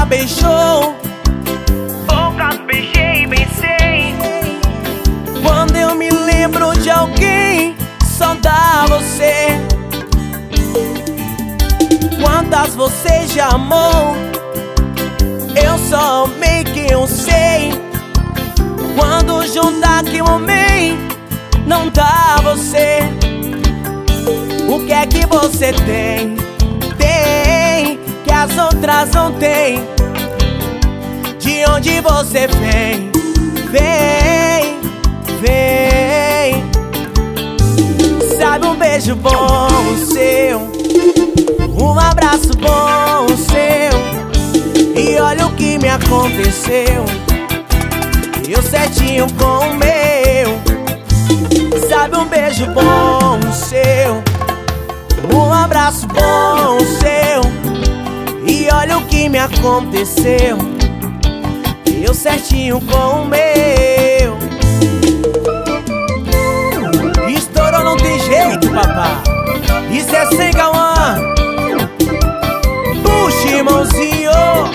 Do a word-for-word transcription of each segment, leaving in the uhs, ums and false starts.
beijou, poucas beijei e bem sei. quando eu me lembro de alguém, só dá você. Quantas você já amou, eu só amei quem eu sei. Quando juntar que eu amei, não dá você. O que é que você tem? Tem, que as outras não tem. De onde você vem? Vem, vem. Sabe, um beijo bom seu, um abraço bom seu, e olha o que me aconteceu. Eu certinho com o meu. Sabe, um beijo bom seu, um abraço bom seu, e olha o que me aconteceu. Eu certinho com o meu. Estourou, não tem jeito, papá. Isso é sem Cauã. Puxa, irmãozinho.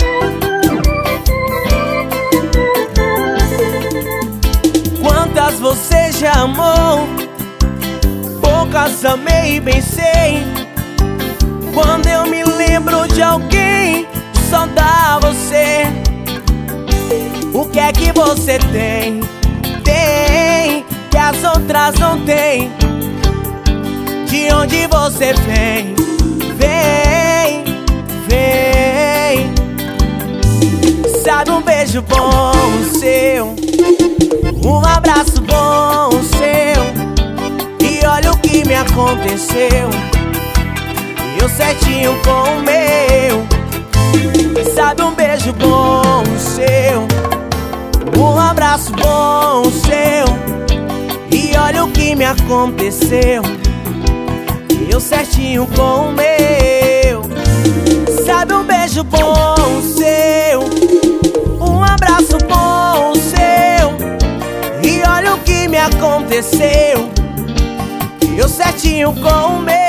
Quantas você já amou, poucas amei e bem sei. Quando eu me lembro de alguém, só dá você. O que é que você tem? Tem, que as outras não tem. De onde você vem? Vem, vem. Sabe, um beijo bom seu, um abraço bom seu, e olha o que me aconteceu. Eu certinho com o meu. Sabe, um beijo bom seu, um abraço bom seu, e olha o que me aconteceu. Eu certinho com o meu. Sabe, um beijo bom seu, um abraço bom seu, e olha o que me aconteceu. Eu certinho com o meu.